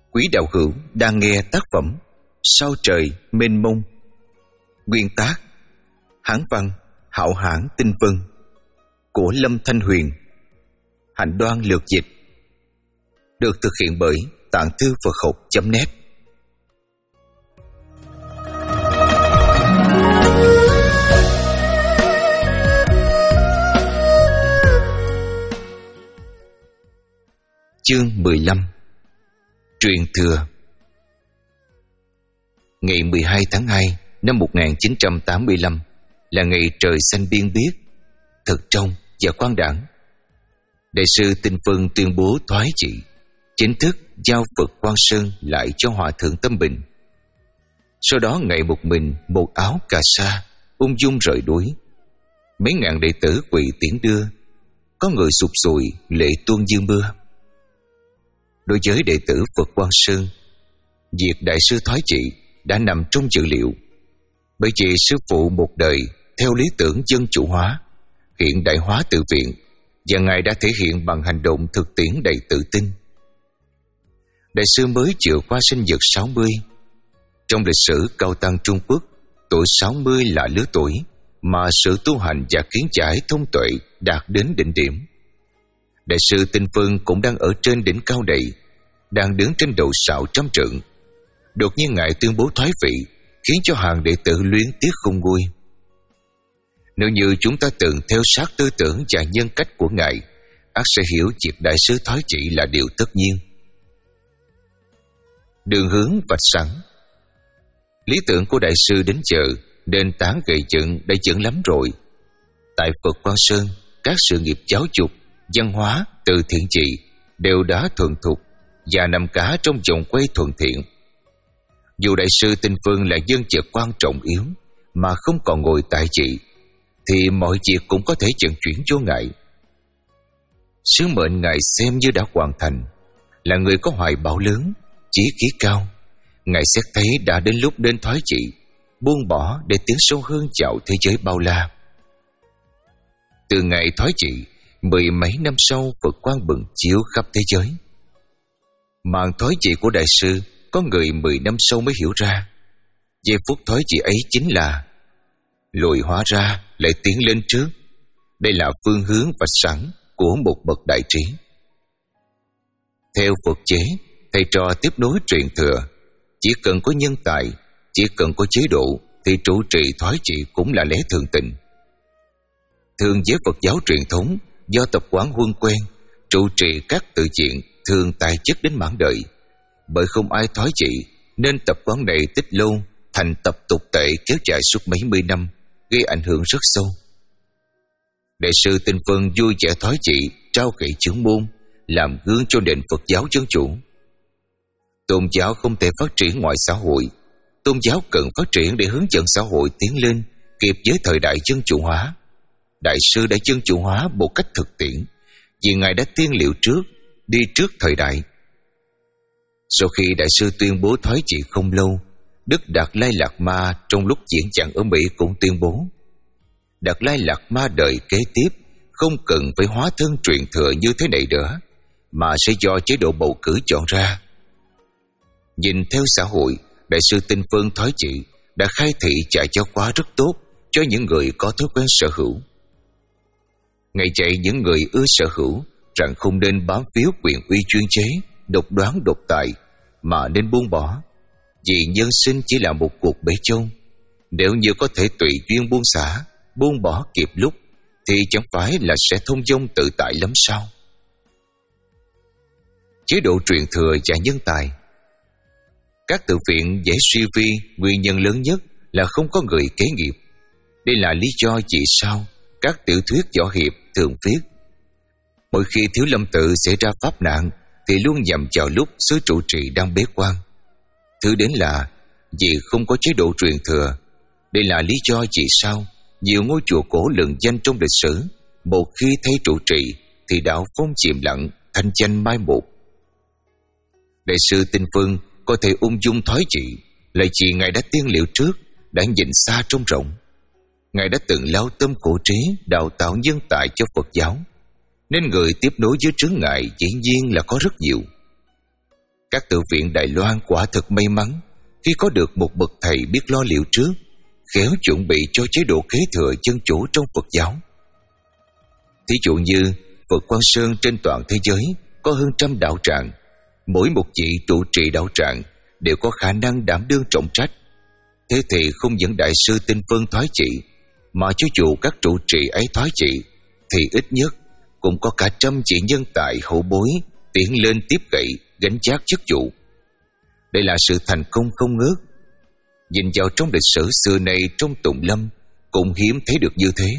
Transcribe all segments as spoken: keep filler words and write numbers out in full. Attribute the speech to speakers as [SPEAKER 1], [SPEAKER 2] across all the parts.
[SPEAKER 1] Quý đạo hữu đang nghe tác phẩm Sao trời mênh mông. Nguyên tác Hán văn Hạo Hãn Tinh Vân của Lâm Thanh Huyền. Hạnh Đoan lược dịch. Được thực hiện bởi Tạng Thư Phật Học chấm net. Chương mười lăm. Truyền thừa. Ngày mười hai tháng hai năm một nghìn chín trăm tám mươi lăm là ngày trời xanh biên biếc, thật trong và quang đãng. Đại sư Tinh Vân tuyên bố thoái trị, chính thức giao Phật Quang Sơn lại cho Hòa thượng Tâm Bình. Sau đó ngày một mình một áo cà sa ung dung rời đuổi. Mấy ngàn đệ tử quỳ tiễn đưa, có người sụp sùi lệ tuôn như mưa. Đối với đệ tử Phật Quang Sơn, việc đại sư thoái trị đã nằm trong dự liệu, bởi vì sư phụ một đời theo lý tưởng dân chủ hóa, hiện đại hóa tự viện, và ngài đã thể hiện bằng hành động thực tiễn đầy tự tin. Đại sư mới vừa qua sinh nhật sáu mươi. Trong lịch sử cao tăng Trung Quốc, tuổi sáu mươi là lứa tuổi mà sự tu hành và kiến giải thông tuệ đạt đến đỉnh điểm. Đại sư Tinh Vân cũng đang ở trên đỉnh cao đầy, đang đứng trên đầu sào trăm trượng. Đột nhiên ngài tuyên bố thoái vị, khiến cho hàng đệ tử luyến tiếc không nguôi. Nếu như chúng ta từng theo sát tư tưởng và nhân cách của ngài, ắt sẽ hiểu việc đại sư thoái trị là điều tất nhiên. Đường hướng vạch sẵn. Lý tưởng của đại sư đến giờ, nền tảng gầy dựng đã vững lắm rồi. Tại Phật Quang Sơn, các sự nghiệp giáo dục, văn hóa, từ thiện trị đều đã thuần thục và nằm cả trong vòng quay thuận thiện. Dù đại sư Tinh Vân là nhân vật quan trọng yếu mà không còn ngồi tại trị, thì mọi việc cũng có thể vận chuyển vô ngại. Sứ mệnh ngài xem như đã hoàn thành. Là người có hoài bão lớn, chí khí cao, ngài xét thấy đã đến lúc nên thoái trị, buông bỏ để tiến sâu hơn vào thế giới bao la. Từ ngày thoái trị, mười mấy năm sau, Phật quang bừng chiếu khắp thế giới. Màn thoái trị của đại sư có người mười năm sau mới hiểu ra. Giây phút thoái trị ấy chính là lùi hóa ra lại tiến lên trước. Đây là phương hướng vạch sẵn của một bậc đại trí. Theo Phật chế, thầy trò tiếp nối truyền thừa. Chỉ cần có nhân tài, chỉ cần có chế độ, thì trụ trì thoái trị cũng là lẽ thường tình. Thường với Phật giáo truyền thống, do tập quán huân quen, trụ trì các tự viện thường tài chức đến mãn đời. Bởi không ai thoái trị, nên tập quán này tích lâu, thành tập tục tệ kéo dài suốt mấy mươi năm, gây ảnh hưởng rất sâu. Đại sư Tinh Vân vui vẻ thoái trị, trao gậy chưởng môn, làm gương cho nền Phật giáo dân chủ. Tôn giáo không thể phát triển ngoài xã hội. Tôn giáo cần phát triển để hướng dẫn xã hội tiến lên kịp với thời đại dân chủ hóa. Đại sư đã dân chủ hóa một cách thực tiễn, vì ngài đã tiên liệu trước, đi trước thời đại. Sau khi đại sư tuyên bố thoái trị không lâu, Đức Đạt Lai Lạt Ma trong lúc diễn giảng ở Mỹ cũng tuyên bố Đạt Lai Lạt Ma đời kế tiếp không cần phải hóa thân truyền thừa như thế này nữa, mà sẽ do chế độ bầu cử chọn ra. Nhìn theo xã hội, đại sư Tinh Vân thoái trị đã khai thị dạy giáo khóa rất tốt cho những người có thói quen sở hữu. Ngài dạy những người ưa sở hữu rằng không nên bám víu quyền uy chuyên chế, độc đoán độc tài, mà nên buông bỏ. Vì nhân sinh chỉ là một cuộc bể chôn. Nếu như có thể tùy duyên buông xả, buông bỏ kịp lúc, thì chẳng phải là sẽ thông dong tự tại lắm sao? Chế độ truyền thừa và nhân tài. Các tự viện dễ suy vi, nguyên nhân lớn nhất là không có người kế nghiệp. Đây là lý do vì sao các tiểu thuyết võ hiệp thường viết mỗi khi Thiếu Lâm Tự xảy ra pháp nạn thì luôn nhằm vào lúc sứ trụ trì đang bế quan. Thứ đến là vì không có chế độ truyền thừa. Đây là lý do vì sao nhiều ngôi chùa cổ lừng danh trong lịch sử, một khi thấy trụ trì thì đạo phong chìm lặng, thanh danh mai một. Đại sư Tinh Vân có thể ung dung thoái trị là vì ngài đã tiên liệu trước, đã nhìn xa trông rộng. Ngài đã từng lao tâm khổ trí đào tạo nhân tài cho Phật giáo, nên người tiếp nối với chướng ngại dĩ nhiên là có rất nhiều. Các tự viện Đài Loan quả thật may mắn khi có được một bậc thầy biết lo liệu trước, khéo chuẩn bị cho chế độ kế thừa dân chủ trong Phật giáo. Thí dụ như Phật Quang Sơn trên toàn thế giới có hơn trăm đạo tràng, mỗi một vị trụ trì đạo tràng đều có khả năng đảm đương trọng trách. Thế thì không dẫn Đại sư Tinh Vân thoái trị, mà cho dù các trụ trì ấy thoái trị, thì ít nhất cũng có cả trăm vị nhân tài hậu bối tiến lên tiếp gậy gánh vác chức vụ. Đây là sự thành công không ngớt. Nhìn vào trong lịch sử xưa nay trong Tùng Lâm cũng hiếm thấy được như thế.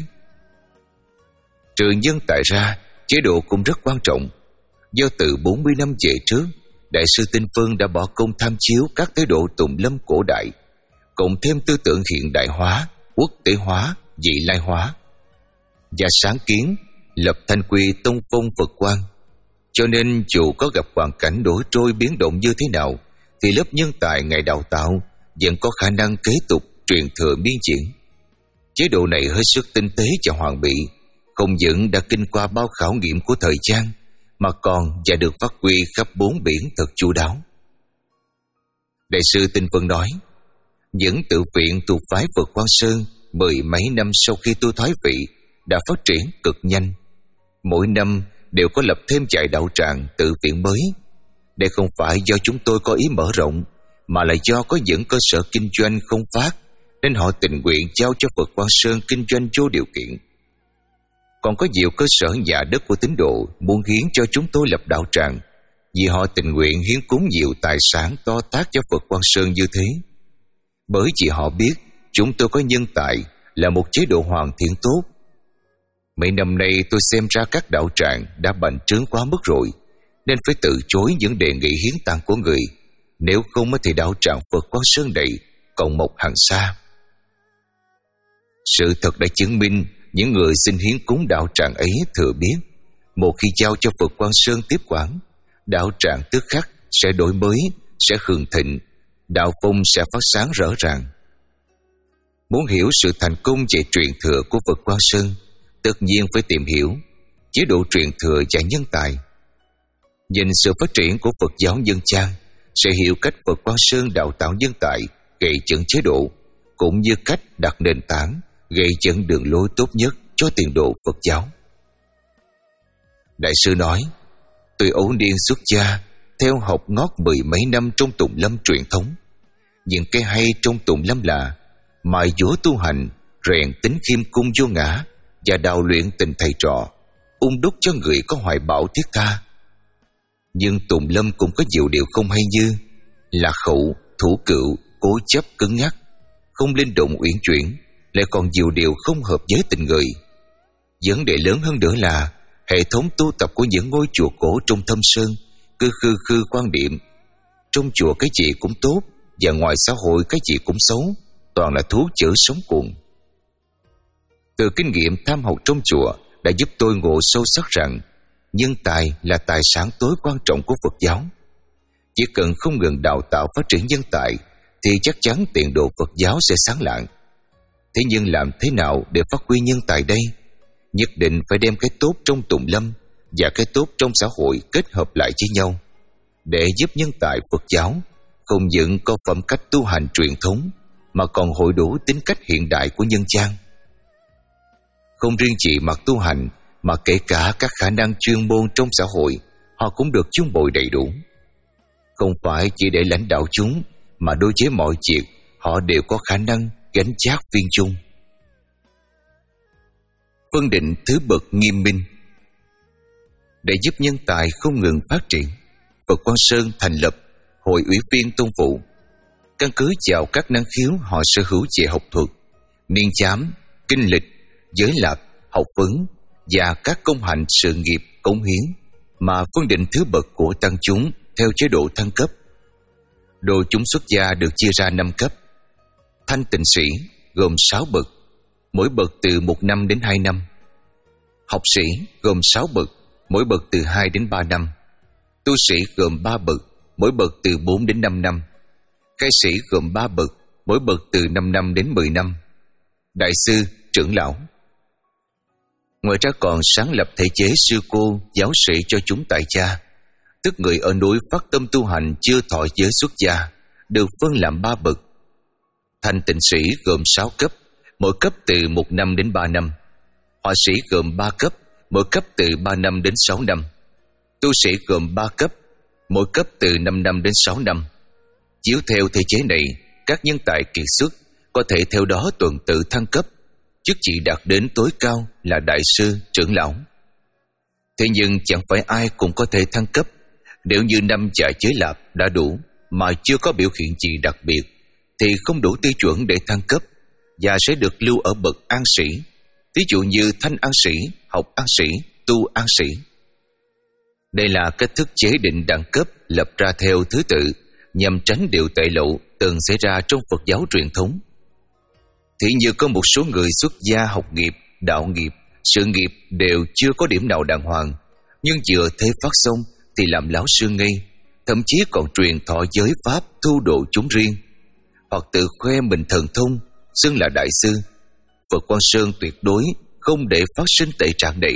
[SPEAKER 1] Trừ nhân tài ra, chế độ cũng rất quan trọng. Do từ bốn mươi năm về trước, Đại sư Tinh Vân đã bỏ công tham chiếu các chế độ Tùng Lâm cổ đại, cộng thêm tư tưởng hiện đại hóa, quốc tế hóa, vị lai hóa, và sáng kiến lập thanh quy tông phong Phật Quang. Cho nên dù có gặp hoàn cảnh đổi trôi biến động như thế nào, thì lớp nhân tài Ngài đào tạo vẫn có khả năng kế tục truyền thừa miên triển. Chế độ này hết sức tinh tế và hoàn bị, không những đã kinh qua bao khảo nghiệm của thời gian, mà còn và được phát huy khắp bốn biển thật chu đáo. Đại sư Tinh Vân nói, những tự viện thuộc phái Phật Quang Sơn mười mấy năm sau khi tôi thoái vị đã phát triển cực nhanh. Mỗi năm đều có lập thêm vài đạo tràng tự viện mới. Đây không phải do chúng tôi có ý mở rộng, mà là do có những cơ sở kinh doanh không phát, nên họ tình nguyện giao cho Phật Quang Sơn kinh doanh vô điều kiện. Còn có nhiều cơ sở nhà đất của tín đồ muốn hiến cho chúng tôi lập đạo tràng, vì họ tình nguyện hiến cúng nhiều tài sản to tát cho Phật Quang Sơn như thế. Bởi vì họ biết chúng tôi có nhân tài, là một chế độ hoàn thiện tốt. Mấy năm nay tôi xem ra các đạo tràng đã bành trướng quá mức rồi, nên phải từ chối những đề nghị hiến tặng của người. Nếu không thì đạo tràng Phật Quang Sơn này còn một hàng xa. Sự thật đã chứng minh những người xin hiến cúng đạo tràng ấy thừa biết, một khi giao cho Phật Quang Sơn tiếp quản, đạo tràng tức khắc sẽ đổi mới, sẽ hưng thịnh, đạo phong sẽ phát sáng rõ ràng. Muốn hiểu sự thành công về truyền thừa của Phật Quang Sơn, tất nhiên phải tìm hiểu chế độ truyền thừa và nhân tài. Nhìn sự phát triển của Phật giáo Nhân Chan, sẽ hiểu cách Phật Quang Sơn đào tạo nhân tài, gây dựng chế độ, cũng như cách đặt nền tảng, gây dựng đường lối tốt nhất cho tiền đồ Phật giáo. Đại sư nói, tôi ấu niên xuất gia, theo học ngót mười mấy năm trong Tùng Lâm truyền thống. Những cái hay trong Tùng Lâm là mài dũa tu hành, rèn tính khiêm cung vô ngã, và đào luyện tình thầy trò, ung đúc cho người có hoài bão thiết tha. Nhưng Tùng Lâm cũng có nhiều điều không hay, như là khẩu, thủ cựu, cố chấp cứng nhắc, không linh động uyển chuyển, lại còn nhiều điều không hợp với tình người. Vấn đề lớn hơn nữa là hệ thống tu tập của những ngôi chùa cổ trong Thâm Sơn cứ khư khư quan điểm trong chùa cái gì cũng tốt, và ngoài xã hội cái gì cũng xấu, toàn là thú chữ sống cuồng. Từ kinh nghiệm tham học trong chùa đã giúp tôi ngộ sâu sắc rằng nhân tài là tài sản tối quan trọng của Phật giáo. Chỉ cần không ngừng đào tạo phát triển nhân tài thì chắc chắn tiền đồ Phật giáo sẽ sáng lạng. Thế nhưng làm thế nào để phát huy nhân tài đây? Nhất định phải đem cái tốt trong Tùng Lâm và cái tốt trong xã hội kết hợp lại với nhau, để giúp nhân tài Phật giáo không những có phẩm cách tu hành truyền thống, mà còn hội đủ tính cách hiện đại của nhân gian. Không riêng chỉ mặt tu hành, mà kể cả các khả năng chuyên môn trong xã hội, họ cũng được chung bồi đầy đủ. Không phải chỉ để lãnh đạo chúng, mà đối với mọi việc họ đều có khả năng gánh vác viên chung. Phân định thứ bậc nghiêm minh. Để giúp nhân tài không ngừng phát triển, Phật Quang Sơn thành lập Hội ủy viên tôn vụ. Căn cứ vào các năng khiếu họ sở hữu về học thuật, niên chám, kinh lịch, giới lạp, học vấn và các công hạnh sự nghiệp cống hiến, mà phân định thứ bậc của tăng chúng theo chế độ thăng cấp. Đồ chúng xuất gia được chia ra năm cấp. Thanh tịnh sĩ gồm sáu bậc, mỗi bậc từ một năm đến hai năm. Học sĩ gồm sáu bậc, mỗi bậc từ hai đến ba năm. Tu sĩ gồm ba bậc, mỗi bậc từ bốn đến năm năm. Khai sĩ gồm ba bậc, mỗi bậc từ năm năm đến mười năm. Đại sư, trưởng lão. Ngoài ra còn sáng lập thể chế sư cô, giáo sĩ cho chúng tại gia. tức người ở núi phát tâm tu hành chưa thọ giới xuất gia, được phân làm ba bậc. Thanh tịnh sĩ gồm sáu cấp, mỗi cấp từ một năm đến ba năm. Họa sĩ gồm ba cấp, mỗi cấp từ ba năm đến sáu năm. Tu sĩ gồm ba cấp, mỗi cấp từ năm năm đến sáu năm. Chiếu theo thể chế này, các nhân tài kiệt xuất có thể theo đó tuần tự thăng cấp, chức chỉ đạt đến tối cao là đại sư, trưởng lão. Thế nhưng chẳng phải ai cũng có thể thăng cấp. Nếu như năm trại giới lạp đã đủ mà chưa có biểu hiện gì đặc biệt, thì không đủ tiêu chuẩn để thăng cấp và sẽ được lưu ở bậc an sĩ. Ví dụ như thanh an sĩ, học an sĩ, tu an sĩ. Đây là cách thức chế định đẳng cấp lập ra theo thứ tự, nhằm tránh điều tệ lậu từng xảy ra trong Phật giáo truyền thống. Thì như có một số người xuất gia học nghiệp, đạo nghiệp, sự nghiệp đều chưa có điểm nào đàng hoàng, nhưng vừa thế phát xong thì làm lão sư ngay, thậm chí còn truyền thọ giới pháp thu độ chúng riêng, hoặc tự khoe mình thần thông, xưng là đại sư. Phật Quang Sơn tuyệt đối không để phát sinh tệ trạng này.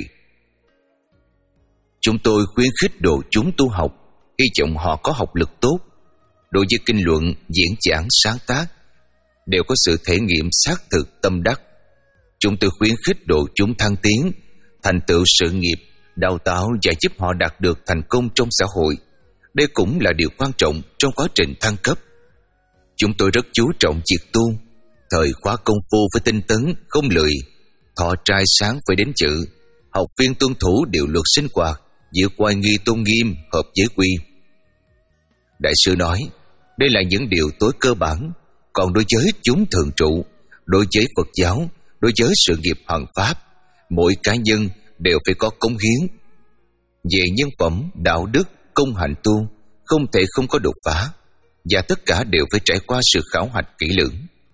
[SPEAKER 1] Chúng tôi khuyến khích độ chúng tu học, hy vọng họ có học lực tốt. Đối với kinh luận, diễn giảng, sáng tác đều có sự thể nghiệm xác thực tâm đắc. Chúng tôi khuyến khích độ chúng thăng tiến, thành tựu sự nghiệp, đào tạo và giúp họ đạt được thành công trong xã hội. Đây cũng là điều quan trọng trong quá trình thăng cấp. Chúng tôi rất chú trọng việc tu, thời khóa công phu phải tinh tấn, không lười, thọ trai sáng phải đến chữ, học viên tuân thủ điều luật sinh hoạt, giữ oai nghi tôn nghiêm, hợp giới quy. Đại sư nói, đây là những điều tối cơ bản. Còn đối với chúng thường trụ, đối với Phật giáo, đối với sự nghiệp hoàn pháp, mỗi cá nhân đều phải có cống hiến. Về nhân phẩm, đạo đức, công hạnh tu, không thể không có đột phá, và tất cả đều phải trải qua sự khảo hạch kỹ lưỡng.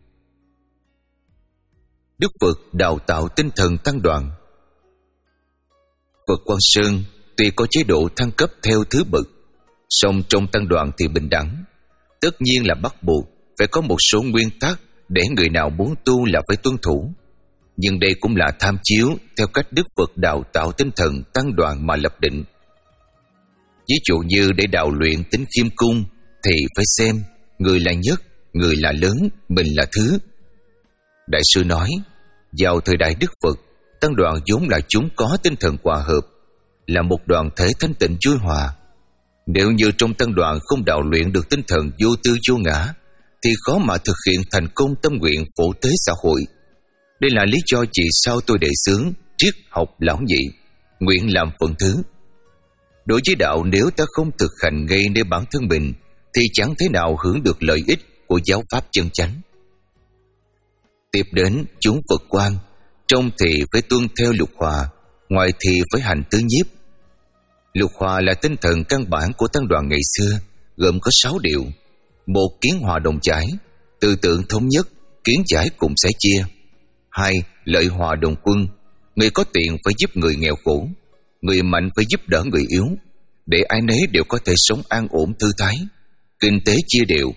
[SPEAKER 1] Đức Phật đào tạo tinh thần tăng đoàn. Phật Quang Sơn tuy có chế độ thăng cấp theo thứ bậc, song trong tăng đoàn thì bình đẳng. Tất nhiên là bắt buộc phải có một số nguyên tắc để người nào muốn tu là phải tuân thủ. Nhưng đây cũng là tham chiếu theo cách Đức Phật đào tạo tinh thần tăng đoàn mà lập định. Ví dụ như để đào luyện tính khiêm cung thì phải xem người là nhất, người là lớn, mình là thứ. Đại sư nói, vào thời đại Đức Phật, tăng đoàn vốn là chúng có tinh thần hòa hợp, là một đoàn thể thanh tịnh vui hòa. Nếu như trong tăng đoàn không đào luyện được tinh thần vô tư vô ngã, thì khó mà thực hiện thành công tâm nguyện phổ tế xã hội. Đây là lý do vì sao tôi đề xướng triết học lão nhị, nguyện làm phần thứ. Đối với đạo, nếu ta không thực hành ngay nơi bản thân mình, thì chẳng thế nào hưởng được lợi ích của giáo pháp chân chánh. Tiếp đến chúng Phật quan, trong thì phải tuân theo lục hòa, ngoài thì phải hành tứ nhiếp. Lục hòa là tinh thần căn bản của tăng đoàn ngày xưa, gồm có sáu điều. Một, kiến hòa đồng chải, tư tưởng thống nhất, kiến giải cùng sẻ chia. Hai, lợi hòa đồng quân, người có tiền phải giúp người nghèo khổ, người mạnh phải giúp đỡ người yếu, để ai nấy đều có thể sống an ổn thư thái, kinh tế chia đều.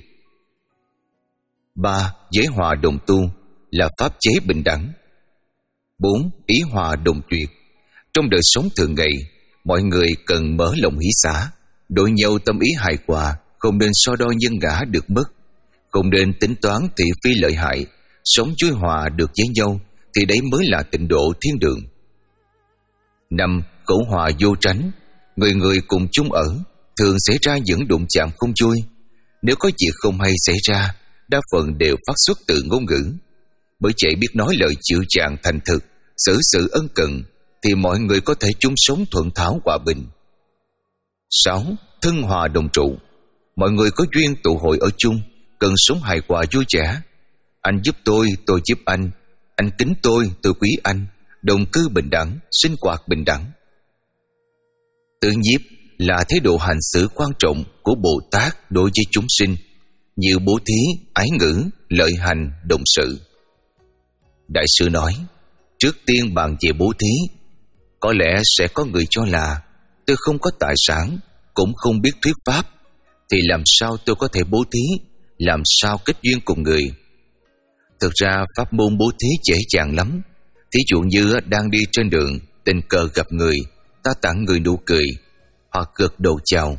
[SPEAKER 1] Ba, giới hòa đồng tu, là pháp chế bình đẳng. Bốn, ý hòa đồng tuyệt, trong đời sống thường ngày, mọi người cần mở lòng hỷ xả, đối nhau tâm ý hài hòa, không nên so đo nhân ngã được mất, không nên tính toán thị phi lợi hại, sống vui hòa được với nhau, thì đấy mới là tịnh độ thiên đường. Năm, khẩu hòa vô tránh, người người cùng chung ở, thường xảy ra những đụng chạm không vui. Nếu có việc không hay xảy ra, đa phần đều phát xuất từ ngôn ngữ. Bởi vậy biết nói lời chịu chạng thành thực, xử sự ân cần, thì mọi người có thể chung sống thuận tháo hòa bình. Sáu, thân hòa đồng trụ, mọi người có duyên tụ hội ở chung, cần sống hài hòa vui vẻ. Anh giúp tôi, tôi giúp anh, anh kính tôi, tôi quý anh, đồng cư bình đẳng, sinh hoạt bình đẳng. Tứ nhiếp là thái độ hành xử quan trọng của Bồ Tát đối với chúng sinh, như bố thí, ái ngữ, lợi hành, đồng sự. Đại sư nói, trước tiên bàn về bố thí. Có lẽ sẽ có người cho là tôi không có tài sản, cũng không biết thuyết pháp, thì làm sao tôi có thể bố thí, làm sao kết duyên cùng người. Thực ra pháp môn bố thí dễ dàng lắm. Thí dụ như đang đi trên đường, tình cờ gặp người, ta tặng người nụ cười, hoặc gật đầu chào,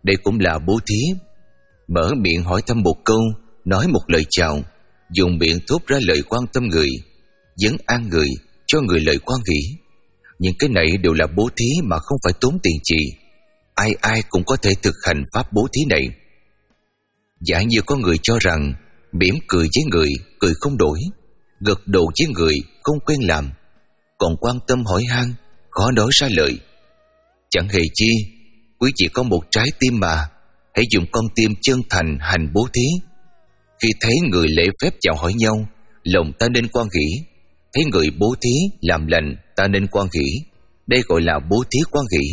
[SPEAKER 1] đây cũng là bố thí. Mở miệng hỏi thăm một câu, nói một lời chào, dùng miệng thốt ra lời quan tâm người, vấn an người, cho người lời quan hỷ. Những cái này đều là bố thí mà không phải tốn tiền gì. Ai ai cũng có thể thực hành pháp bố thí này. Giả như có người cho rằng mỉm cười với người cười không đổi, gật đầu với người không quen làm, còn quan tâm hỏi han, khó nói ra lời. Chẳng hề chi, quý chỉ có một trái tim mà, hãy dùng con tim chân thành hành bố thí. Khi thấy người lễ phép chào hỏi nhau, lòng ta nên quan hỷ. Thấy người bố thí làm lành, ta nên quan hỷ. Đây gọi là bố thí quan hỷ.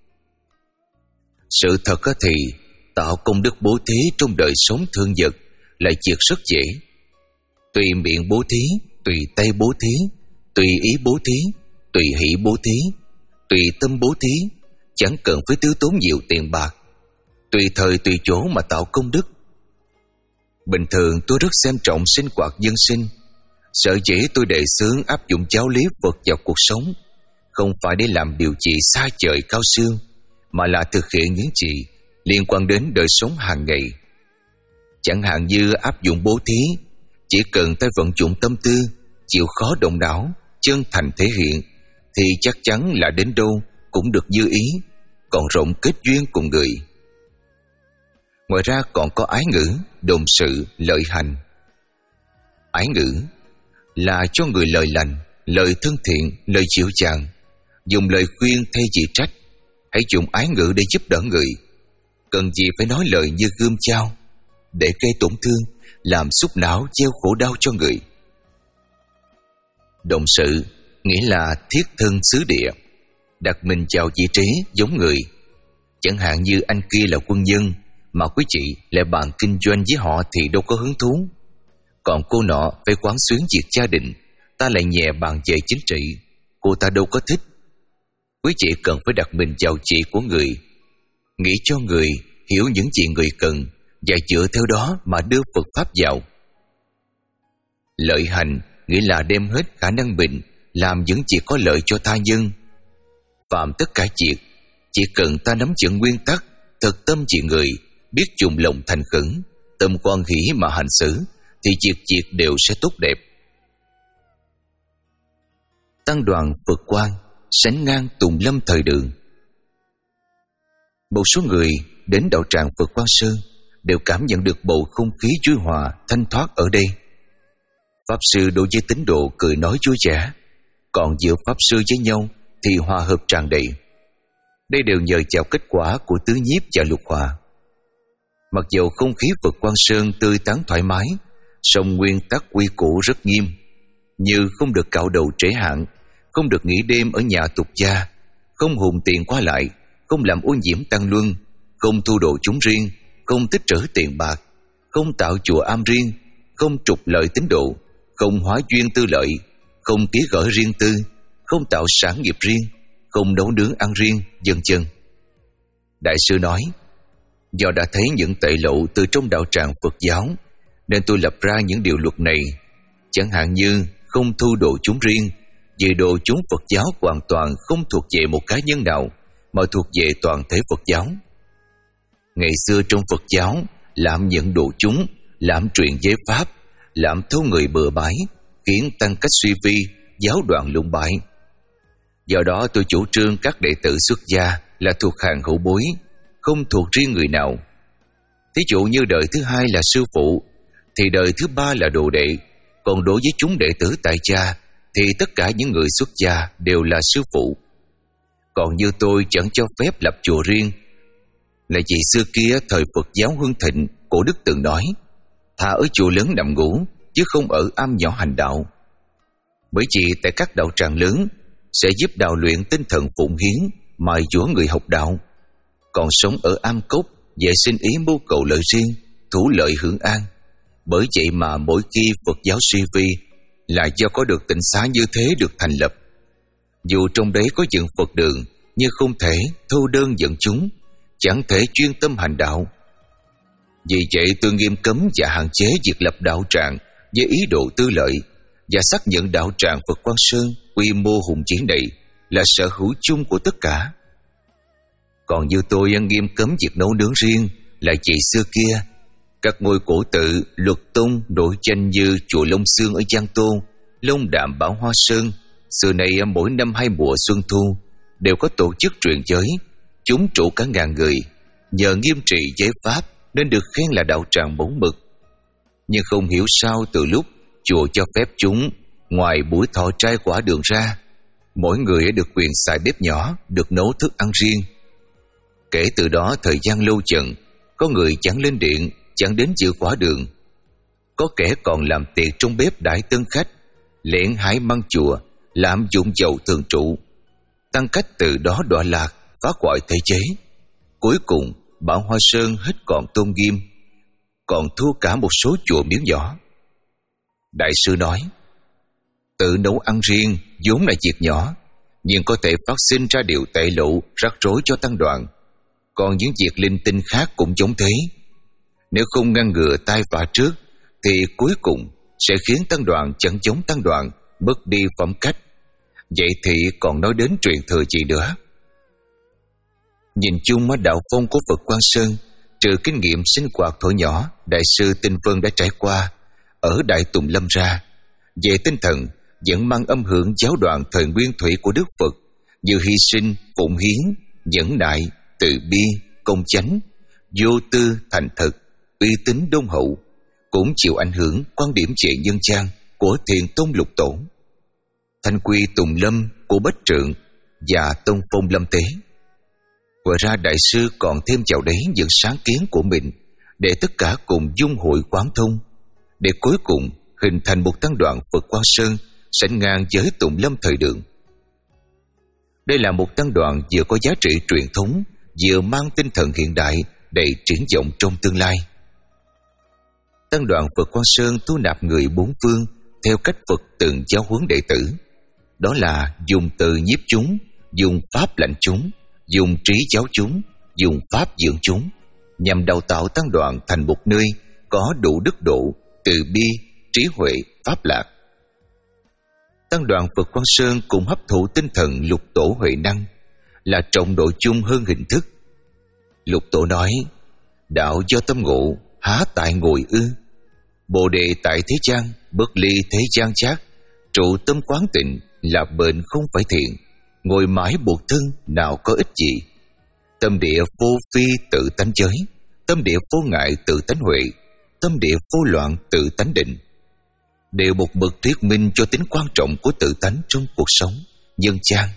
[SPEAKER 1] Sự thật thì tạo công đức bố thí trong đời sống thương vật là việc rất dễ. Tùy miệng bố thí, tùy tay bố thí, tùy ý bố thí, tùy hỷ bố thí, tùy tâm bố thí, chẳng cần phải tiêu tốn nhiều tiền bạc. Tùy thời tùy chỗ mà tạo công đức. Bình thường tôi rất xem trọng sinh hoạt dân sinh. Sở dĩ tôi đề xướng áp dụng giáo lý Phật vào cuộc sống, không phải để làm điều gì xa vời cao siêu, mà là thực hiện những gì liên quan đến đời sống hàng ngày. Chẳng hạn như áp dụng bố thí, chỉ cần ta vận dụng tâm tư, chịu khó động não, chân thành thể hiện, thì chắc chắn là đến đâu cũng được như ý, còn rộng kết duyên cùng người. Ngoài ra còn có ái ngữ, đồng sự, lợi hành. Ái ngữ là cho người lời lành, lời thân thiện, lời dịu dàng, dùng lời khuyên thay vì trách. Hãy dùng ái ngữ để giúp đỡ người. Cần gì phải nói lời như gươm chao để gây tổn thương, làm xúc não, gieo khổ đau cho người. Động sự nghĩa là thiết thân xứ địa, đặt mình vào vị trí giống người. Chẳng hạn như anh kia là quân nhân, mà quý chị lại bàn kinh doanh với họ thì đâu có hứng thú. Còn cô nọ phải quán xuyến việc gia đình, ta lại nhẹ bàn về chính trị, cô ta đâu có thích. Quý chị cần phải đặt mình vào vị của người, nghĩ cho người, hiểu những gì người cần, và dựa theo đó mà đưa Phật Pháp vào. Lợi hành nghĩa là đem hết khả năng mình làm những việc có lợi cho tha nhân. Phạm tất cả việc, chỉ cần ta nắm vững nguyên tắc, thật tâm vì người, biết dùng lòng thành khẩn, tâm quan hỷ mà hành xử, thì việc việc đều sẽ tốt đẹp. Tăng đoàn Phật Quang sánh ngang Tùng Lâm thời Đường. Một số người đến đạo tràng Phật Quang Sơn đều cảm nhận được bầu không khí vui hòa, thanh thoát ở đây. Pháp sư đối với tín đồ cười nói vui vẻ, còn giữa pháp sư với nhau thì hòa hợp tràn đầy. Đây đều nhờ vào kết quả của tứ nhiếp và lục hòa. Mặc dù không khí Phật Quang Sơn tươi tắn thoải mái, song nguyên tắc quy củ rất nghiêm, như không được cạo đầu trễ hạn, không được nghỉ đêm ở nhà tục gia, không hùn tiền qua lại, không làm ô nhiễm tăng luân, không thu độ chúng riêng, không tích trữ tiền bạc, không tạo chùa am riêng, không trục lợi tín đồ, không hóa duyên tư lợi, không ký gửi riêng tư, không tạo sản nghiệp riêng, không nấu nướng ăn riêng, vân vân. Đại sư nói, do đã thấy những tệ lộ từ trong đạo tràng Phật giáo, nên tôi lập ra những điều luật này, chẳng hạn như không thu độ chúng riêng, vì độ chúng Phật giáo hoàn toàn không thuộc về một cá nhân nào, mà thuộc về toàn thể Phật giáo. Ngày xưa trong Phật giáo, lạm nhận độ chúng, lạm truyền giới pháp, lạm thâu người bừa bãi, khiến tăng cách suy vi, giáo đoàn lụng bại. Do đó tôi chủ trương các đệ tử xuất gia là thuộc hàng hậu bối, không thuộc riêng người nào. Thí dụ như đời thứ hai là sư phụ, thì đời thứ ba là đồ đệ, còn đối với chúng đệ tử tại gia thì tất cả những người xuất gia đều là sư phụ. Còn như tôi chẳng cho phép lập chùa riêng, là vì xưa kia thời Phật giáo hưng thịnh, cổ đức từng nói, thà ở chùa lớn nằm ngủ, chứ không ở am nhỏ hành đạo. Bởi vì tại các đạo tràng lớn sẽ giúp đạo luyện tinh thần phụng hiến, mài dũa người học đạo. Còn sống ở am cốc, dễ sinh ý mưu cầu lợi riêng, thủ lợi hưởng an. Bởi vậy mà mỗi khi Phật giáo suy vi là do có được tịnh xá như thế được thành lập. Dù trong đấy có dựng Phật đường, nhưng không thể thâu đơn dẫn chúng, chẳng thể chuyên tâm hành đạo. Vì vậy tôi nghiêm cấm và hạn chế việc lập đạo tràng với ý đồ tư lợi, và xác nhận đạo tràng Phật Quang Sơn quy mô hùng vĩ này là sở hữu chung của tất cả. Còn như tôi nghiêm cấm việc nấu nướng riêng, lại chị xưa kia. Các ngôi cổ tự, luật tông, nổi danh như chùa Long Xương ở Giang Tô, Long Đạm Bảo Hoa Sơn, xưa nay mỗi năm hai mùa xuân thu đều có tổ chức truyền giới, chúng trụ cả ngàn người. Nhờ nghiêm trị giới pháp nên được khen là đạo tràng mẫu mực. Nhưng không hiểu sao từ lúc chùa cho phép chúng, ngoài buổi thọ trai quả đường ra, mỗi người được quyền xài bếp nhỏ, được nấu thức ăn riêng. Kể từ đó thời gian lâu dần, có người chẳng lên điện, chẳng đến dự quả đường. Có kẻ còn làm tiệc trong bếp đại tân khách, lén hái măng chùa, lạm dụng dầu thường trụ. Tăng cách từ đó đọa lạc, phá hoại thể chế. Cuối cùng Bảo Hoa Sơn hết còn tôn nghiêm, còn thua cả một số chùa miếu nhỏ. Đại sư nói, tự nấu ăn riêng vốn là việc nhỏ, nhưng có thể phát sinh ra điều tệ lộ, rắc rối cho tăng đoàn. Còn những việc linh tinh khác cũng giống thế. Nếu không ngăn ngừa tai vạ trước, thì cuối cùng sẽ khiến tăng đoàn chẳng giống tăng đoàn, mất đi phẩm cách. Vậy thì còn nói đến truyền thừa gì nữa? Nhìn chung ở đạo phong của Phật Quang Sơn, trừ kinh nghiệm sinh hoạt thuở nhỏ Đại sư Tinh Vân đã trải qua ở Đại Tùng Lâm ra, về tinh thần vẫn mang âm hưởng giáo đoàn thời nguyên thủy của Đức Phật, như hy sinh, phụng hiến, nhẫn nại, từ bi, công chánh, vô tư, thành thực, uy tín đôn hậu, cũng chịu ảnh hưởng quan điểm về nhân gian của Thiền Tông Lục Tổ, Thanh Quy Tùng Lâm của Bách Trượng và Tông Phong Lâm Tế. Ngoài ra Đại sư còn thêm vào đấy những sáng kiến của mình để tất cả cùng dung hội quán thông, để cuối cùng hình thành một tăng đoàn Phật Quang Sơn sánh ngang với Tùng Lâm thời đường. Đây là một tăng đoàn vừa có giá trị truyền thống, vừa mang tinh thần hiện đại đầy triển vọng trong tương lai. Tăng đoàn Phật Quang Sơn thu nạp người bốn phương theo cách Phật từng giáo huấn đệ tử. Đó là dùng từ nhiếp chúng, dùng pháp lãnh chúng, dùng trí giáo chúng, dùng pháp dưỡng chúng, nhằm đào tạo tăng đoàn thành một nơi có đủ đức độ, từ bi, trí huệ, pháp lạc. Tăng đoàn Phật Quang Sơn cũng hấp thụ tinh thần Lục Tổ Huệ Năng, là trọng độ chung hơn hình thức. Lục Tổ nói, đạo do tâm ngộ, há tại ngồi ư? Bồ đề tại thế gian, bất ly thế gian chát, trụ tâm quán tịnh, là bệnh không phải thiện, ngồi mãi buộc thân nào có ích gì. Tâm địa vô phi tự tánh giới, tâm địa vô ngại tự tánh huệ, tâm địa vô loạn tự tánh định, đều một bậc thuyết minh cho tính quan trọng của tự tánh trong cuộc sống nhân gian.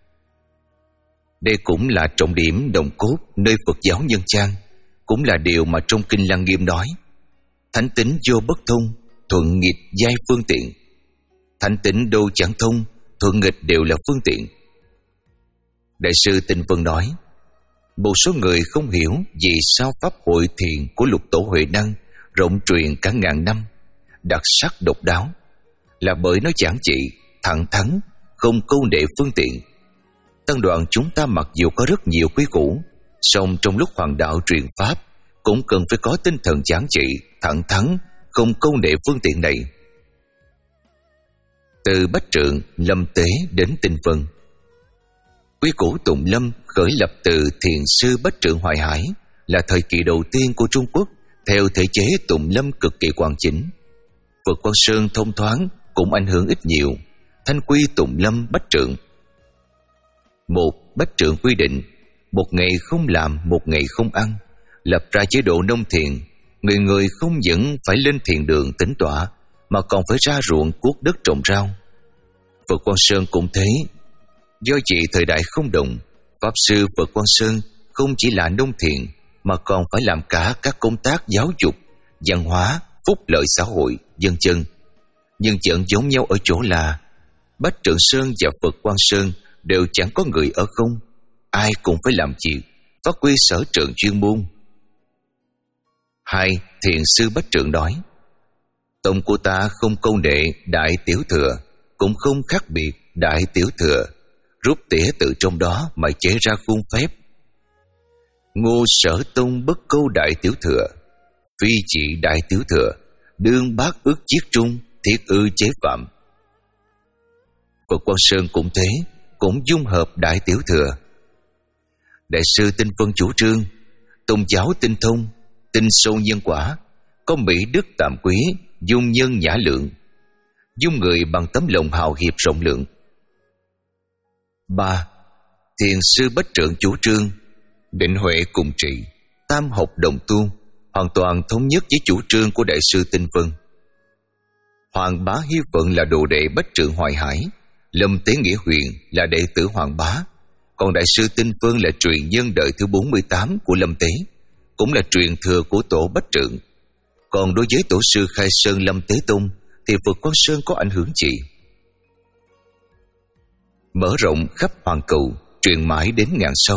[SPEAKER 1] Đây cũng là trọng điểm đồng cốt nơi Phật giáo nhân gian, cũng là điều mà trong Kinh Lăng Nghiêm nói: thánh tính vô bất thông, thuận nghịch giai phương tiện. Thánh tính đâu chẳng thông, thuận nghịch đều là phương tiện. Đại sư Tinh Vân nói, một số người không hiểu vì sao pháp hội thiền của Lục Tổ Huệ Năng rộng truyền cả ngàn năm, đặc sắc độc đáo, là bởi nó giản dị, thẳng thắn, không câu nệ phương tiện. Tăng đoàn chúng ta mặc dù có rất nhiều quý củ, song trong lúc hoàng đạo truyền pháp cũng cần phải có tinh thần giản dị, thẳng thắn, không câu nệ phương tiện này. Từ Bách Trượng, Lâm Tế đến Tinh Vân, quý củ Tùng Lâm khởi lập từ thiền sư Bách Trượng Hoài Hải, là thời kỳ đầu tiên của Trung Quốc theo thể chế Tùng Lâm cực kỳ hoàn chỉnh. Phật Quang Sơn thông thoáng cũng ảnh hưởng ít nhiều. Thanh Quy Tùng Lâm Bách Trượng. Một, Bách Trượng quy định một ngày không làm, một ngày không ăn, lập ra chế độ nông thiền. Người người không những phải lên thiền đường tĩnh tọa, mà còn phải ra ruộng cuốc đất trồng rau. Phật Quang Sơn cũng thế. Do vậy thời đại không đồng, Pháp Sư Phật Quang Sơn không chỉ là nông thiền, mà còn phải làm cả các công tác giáo dục, văn hóa, phúc lợi xã hội, dân chân. Nhưng vẫn giống nhau ở chỗ là Bách Trượng Sơn và Phật Quang Sơn đều chẳng có người ở không, ai cũng phải làm việc, phát huy sở trường chuyên môn. Hai, thiền sư Bách Trượng nói, tông của ta không câu nệ đại tiểu thừa, cũng không khác biệt đại tiểu thừa, rút tỉa từ trong đó mà chế ra khuôn phép. Ngô Sở Tông bất câu đại tiểu thừa, phi trị đại tiểu thừa, đương bác ước chiết trung, thiết ư chế phạm. Phật Quang Sơn cũng thế, cũng dung hợp đại tiểu thừa. Đại sư Tinh Vân chủ trương tôn giáo tinh thông, tin sâu nhân quả, có mỹ đức tạm quý, dung nhân nhã lượng, dung người bằng tấm lòng hào hiệp rộng lượng. Ba. Thiền sư Bách Trượng chủ trương định huệ cùng trị, tam học đồng tu, hoàn toàn thống nhất với chủ trương của đại sư Tinh Vân. Hoàng Bá Hy Vận là đồ đệ Bách Trượng Hoài Hải, Lâm Tế Nghĩa Huyền là đệ tử Hoàng Bá, còn đại sư Tinh Vân là truyền nhân đời thứ bốn mươi tám của Lâm Tế, cũng là truyền thừa của tổ Bách Trượng. Còn đối với tổ sư Khai Sơn Lâm Tế Tôn thì Phật Quang Sơn có ảnh hưởng gì? Mở rộng khắp Hoàng Cựu, truyền mãi đến ngàn sông.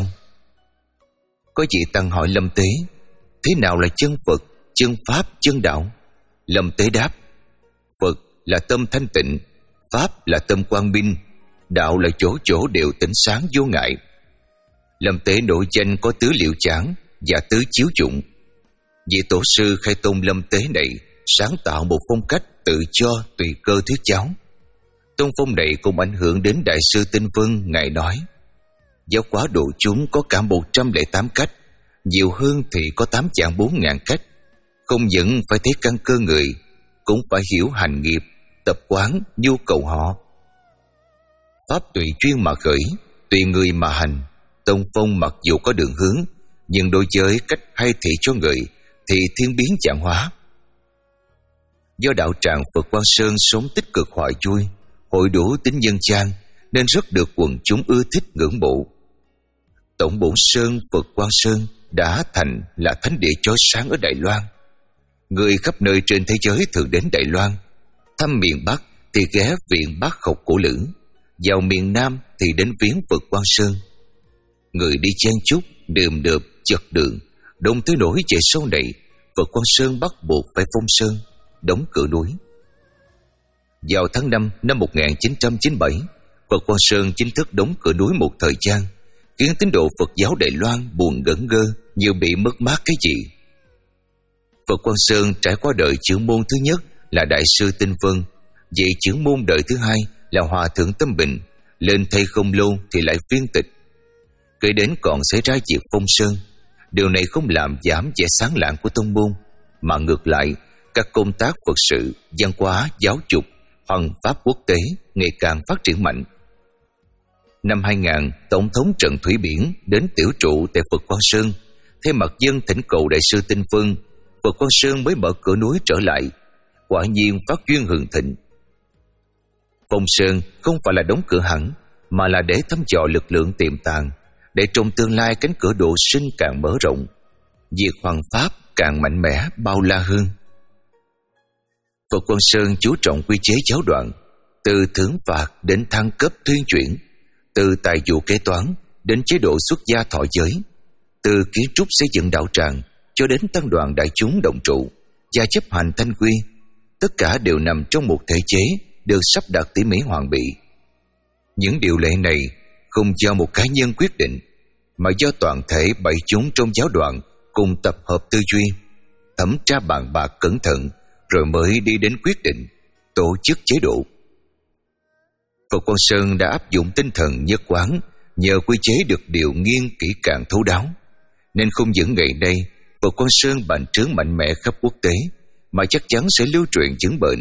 [SPEAKER 1] Có vị tăng hỏi Lâm Tế, thế nào là chân Phật, chân Pháp, chân Đạo? Lâm Tế đáp, Phật là tâm thanh tịnh, Pháp là tâm quang minh, Đạo là chỗ chỗ đều tĩnh sáng vô ngại. Lâm Tế nổi danh có tứ liệu chán và tứ chiếu dụng. Vị tổ sư Khai Tôn Lâm Tế này sáng tạo một phong cách tự cho tùy cơ thuyết giáo. Tôn phong này cũng ảnh hưởng đến đại sư Tinh Vân. Ngài nói, giáo hóa độ chúng có cả một trăm lẻ tám cách, nhiều hơn thì có tám vạn bốn ngàn cách. Không những phải thấy căn cơ người, cũng phải hiểu hành nghiệp, tập quán, nhu cầu họ. Pháp tùy chuyên mà khởi, tùy người mà hành. Tông phong mặc dù có đường hướng, nhưng đối với cách hay thị cho người thì thiên biến vạn hóa. Do đạo tràng Phật Quang Sơn sống tích cực hòa vui, hội đủ tính nhân gian, nên rất được quần chúng ưa thích ngưỡng mộ. Tổng bổn sơn Phật Quang Sơn đã thành là thánh địa chói sáng ở Đài Loan. Người khắp nơi trên thế giới thường đến Đài Loan. Thăm miền Bắc thì ghé viện Bác Học Cổ Lữ, vào miền Nam thì đến viếng Phật Quang Sơn. Người đi chen chúc, đườm đượp, chật đường, đông tới nỗi về sau này Phật Quang Sơn bắt buộc phải phong sơn, đóng cửa núi. Vào tháng năm năm một nghìn chín trăm chín mươi bảy, Phật Quang Sơn chính thức đóng cửa núi một thời gian, khiến tín đồ Phật giáo Đài Loan buồn ngẩn ngơ, như bị mất mát cái gì. Phật Quang Sơn trải qua đời trưởng môn thứ nhất là đại sư Tinh Vân, vị trưởng môn đời thứ hai là Hòa Thượng Tâm Bình, lên thay không lâu thì lại viên tịch. Kế đến còn xảy ra việc phong sơn. Điều này không làm giảm vẻ sáng lạng của tông môn, mà ngược lại, các công tác Phật sự, văn hóa, giáo dục, hoằng pháp quốc tế ngày càng phát triển mạnh. Năm hai nghìn, Tổng thống Trần Thủy Biển đến tiểu trụ tại Phật Quang Sơn, thay mặt dân thỉnh cầu đại sư Tinh Vân, Phật Quang Sơn mới mở cửa núi trở lại. Quả nhiên phát duyên hừng thịnh. Phong sơn không phải là đóng cửa hẳn, mà là để thăm dò lực lượng tiềm tàng, để trong tương lai cánh cửa độ sinh càng mở rộng, việc hoằng pháp càng mạnh mẽ bao la hơn. Phật Quang Sơn chú trọng quy chế giáo đoàn, từ thưởng phạt đến thăng cấp thuyên chuyển, từ tài vụ kế toán đến chế độ xuất gia thọ giới, từ kiến trúc xây dựng đạo tràng cho đến tăng đoàn đại chúng đồng trụ và chấp hành thanh quy, tất cả đều nằm trong một thể chế được sắp đặt tỉ mỉ hoàn bị. Những điều lệ này không do một cá nhân quyết định, mà do toàn thể bảy chúng trong giáo đoàn cùng tập hợp tư duy, thẩm tra bàn bạc cẩn thận, rồi mới đi đến quyết định tổ chức chế độ. Phật Quang Sơn đã áp dụng tinh thần nhất quán, nhờ quy chế được điều nghiên kỹ càng thấu đáo, nên không những ngày nay Phật Quang Sơn bành trướng mạnh mẽ khắp quốc tế, mà chắc chắn sẽ lưu truyền vững bền.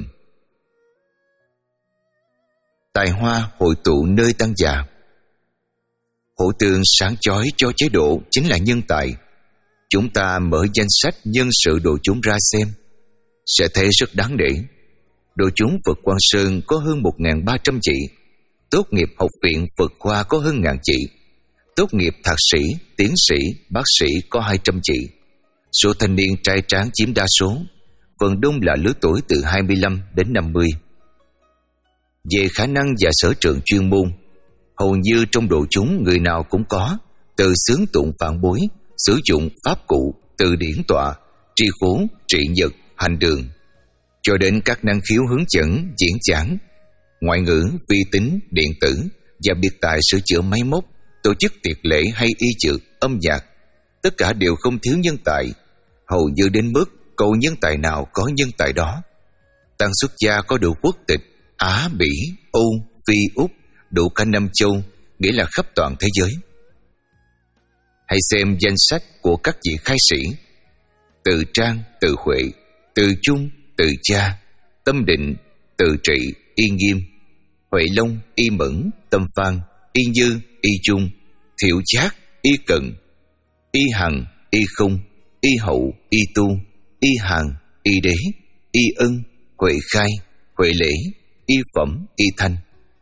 [SPEAKER 1] Tài hoa hội tụ nơi tăng già. Hộ tượng sáng chói cho chế độ chính là nhân tài. Chúng ta mở danh sách nhân sự đội chúng ra xem, sẽ thấy rất đáng để. Đội chúng Phật Quang Sơn có hơn một nghìn ba trăm chị, tốt nghiệp học viện Phật Khoa có hơn ngàn chị, tốt nghiệp thạc sĩ, tiến sĩ, bác sĩ có hai trăm chị. Số thanh niên trai tráng chiếm đa số, phần đông là lứa tuổi từ hai mươi lăm đến năm mươi. Về khả năng và sở trường chuyên môn, hầu như trong đội chúng người nào cũng có, từ xướng tụng phản bối, sử dụng pháp cụ, từ điển tọa, tri khố, trị nhật, hành đường, cho đến các năng khiếu hướng dẫn, diễn giảng, ngoại ngữ, vi tính, điện tử và biệt tài sửa chữa máy móc, tổ chức tiệc lễ hay y dược, âm nhạc, tất cả đều không thiếu nhân tài, hầu như đến mức cầu nhân tài nào có nhân tài đó. Tăng xuất gia có đủ quốc tịch Á, Bỉ, Âu, Phi, Úc, đủ cả năm châu, nghĩa là khắp toàn thế giới. hãy xem danh sách của các vị khai sĩ: Từ Trang, Từ Huệ, Từ Chung, Từ Cha, Tâm Định, Từ Trị, Y Nghiêm, Huệ Long, Y Mẫn, Tâm Phan, Y Như, Y Chung, Thiệu Chát, Y Cận, Y Hằng, Y Không, Y Hậu, Y Tu, Y Hàng, Y Đế, Y Ân, Huệ Khai, Huệ Lễ, Y Phẩm, Y Thanh.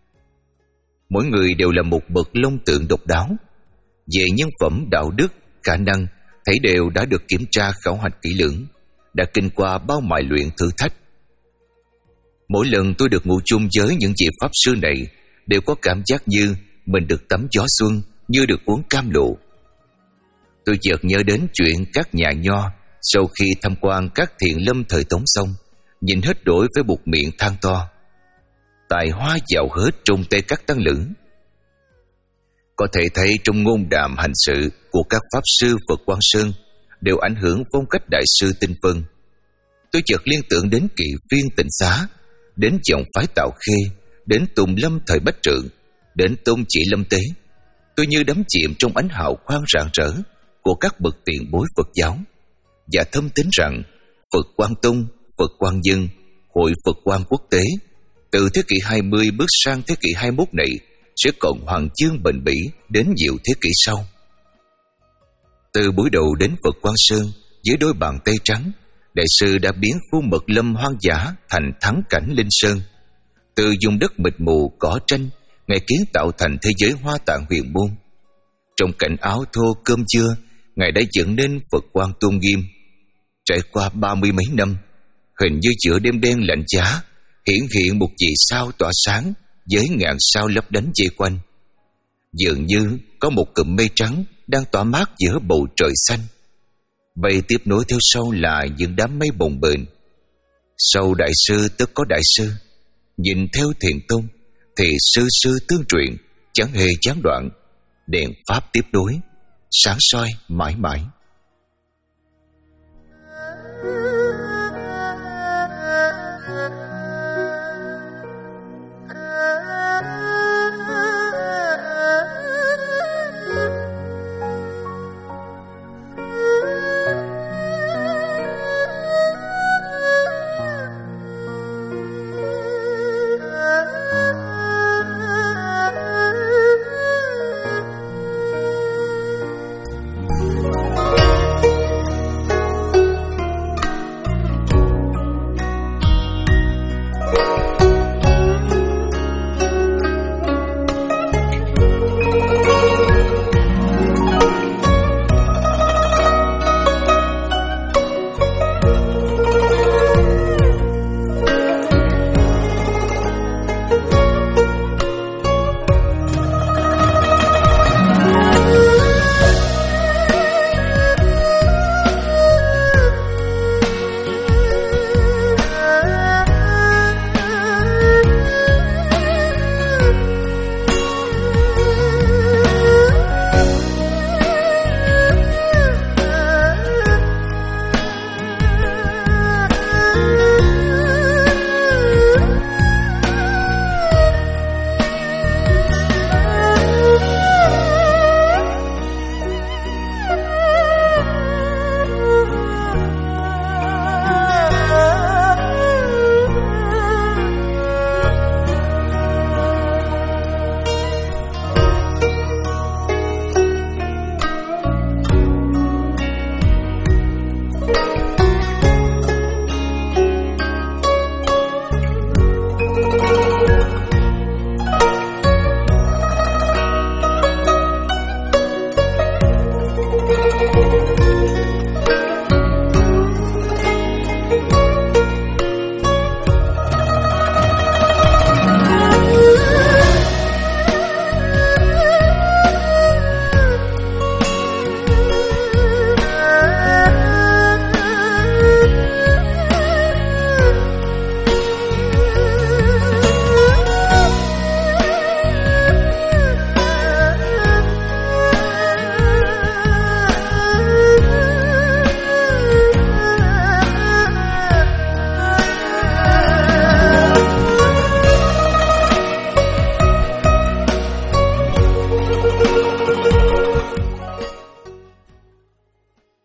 [SPEAKER 1] Mỗi người đều là một bậc long tượng độc đáo. Về nhân phẩm, đạo đức, khả năng, thảy đều đã được kiểm tra khảo hạch kỹ lưỡng, đã kinh qua bao mài luyện thử thách. Mỗi lần tôi được ngủ chung với những vị pháp sư này, đều có cảm giác như mình được tắm gió xuân, như được uống cam lộ. Tôi chợt nhớ đến chuyện các nhà nho sau khi tham quan các thiền lâm thời Tống xong, nhìn hết đổi với buộc miệng than to: tài hoa giàu hết trong tay các tăng lữ. Có thể thấy trong ngôn đàm hành sự của các pháp sư Phật Quang Sơn đều ảnh hưởng phong cách đại sư Tinh Phân. Tôi chợt liên tưởng đến Kỵ Viên Tịnh Xá, đến dòng phái Tạo Khê, đến Tùng Lâm thời Bách Trượng, đến Tôn Chỉ Lâm Tế. Tôi như đắm chìm trong ánh hào quang rạng rỡ của các bậc tiền bối Phật giáo, và thâm tín rằng Phật Quang Tông, Phật Quang Dân, Hội Phật Quang Quốc tế từ thế kỷ hai mươi bước sang thế kỷ hai mươi mốt này sẽ còn hoàng chương bền bỉ đến nhiều thế kỷ sau. Từ buổi đầu đến Phật Quang Sơn, với đôi bàn tay trắng, đại sư đã biến khu mật lâm hoang dã thành thắng cảnh linh sơn. Từ vùng đất mịt mù cỏ tranh, ngài kiến tạo thành thế giới Hoa Tạng huyền môn. Trong cảnh áo thô cơm dưa, ngài đã dựng nên Phật Quang tôn nghiêm. Trải qua ba mươi mấy năm, hình như giữa đêm đen lạnh giá hiển hiện một vì sao tỏa sáng với ngàn sao lấp lánh dây quanh. Dường như có một cụm mây trắng đang tỏa mát giữa bầu trời xanh. Vậy tiếp nối theo sau là những đám mây bồng bềnh. Sau đại sư tức có đại sư. Nhìn theo thiền tông thì sư sư tương truyền, chẳng hề gián đoạn. Đèn pháp tiếp nối, sáng soi mãi mãi.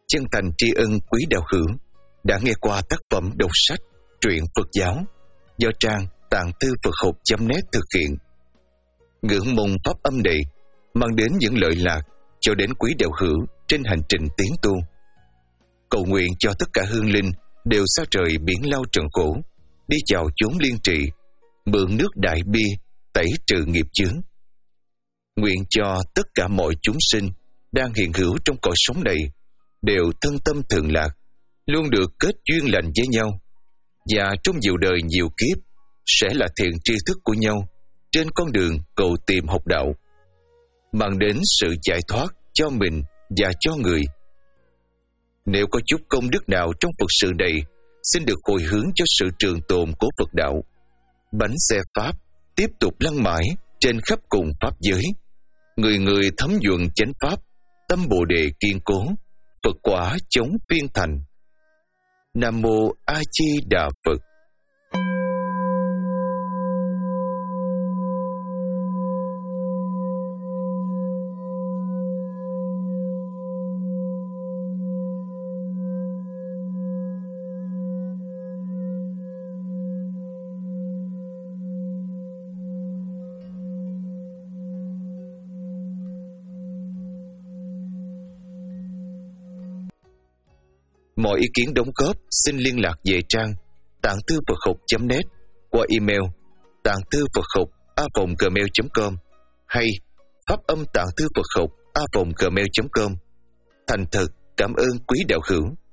[SPEAKER 1] chân thành tri ân quý đạo hữu đã nghe qua tác phẩm đọc sách truyện Phật giáo do trang tạng thư Phật học chấm net thực hiện. Ngưỡng mong pháp âm này mang đến những lợi lạc cho đến quý đạo hữu trên hành trình tiến tu. Cầu nguyện cho tất cả hương linh đều xa rời biển lao trần khổ, đi vào chốn liên trị, mượn nước đại bi tẩy trừ nghiệp chướng. Nguyện cho tất cả mọi chúng sinh đang hiện hữu trong cõi sống này đều thân tâm thường lạc, luôn được kết duyên lành với nhau, và trong nhiều đời nhiều kiếp sẽ là thiện tri thức của nhau trên con đường cầu tìm học đạo, mang đến sự giải thoát cho mình và cho người. Nếu có chút công đức nào trong Phật sự này, xin được hồi hướng cho sự trường tồn của Phật đạo. Bánh xe Pháp tiếp tục lăn mãi trên khắp cùng Pháp giới. Người người thấm nhuận chánh Pháp, tâm Bồ Đề kiên cố, Phật quả chống phiên thành. Nam Mô A Di Đà Phật. Mọi ý kiến đóng góp xin liên lạc về trang tạng thư Phật học chấm net qua email tạng thư Phật học a vòng gmail chấm com hay pháp âm tạng thư Phật học a vòng gmail chấm com. Thành thật cảm ơn quý đạo hữu.